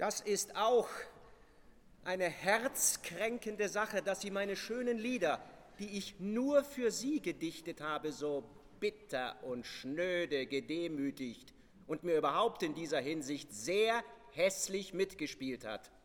Das ist auch eine herzkränkende Sache, dass Sie meine schönen Lieder, die ich nur für Sie gedichtet habe, so bitter und schnöde gedemütigt und mir überhaupt in dieser Hinsicht sehr hässlich mitgespielt hat.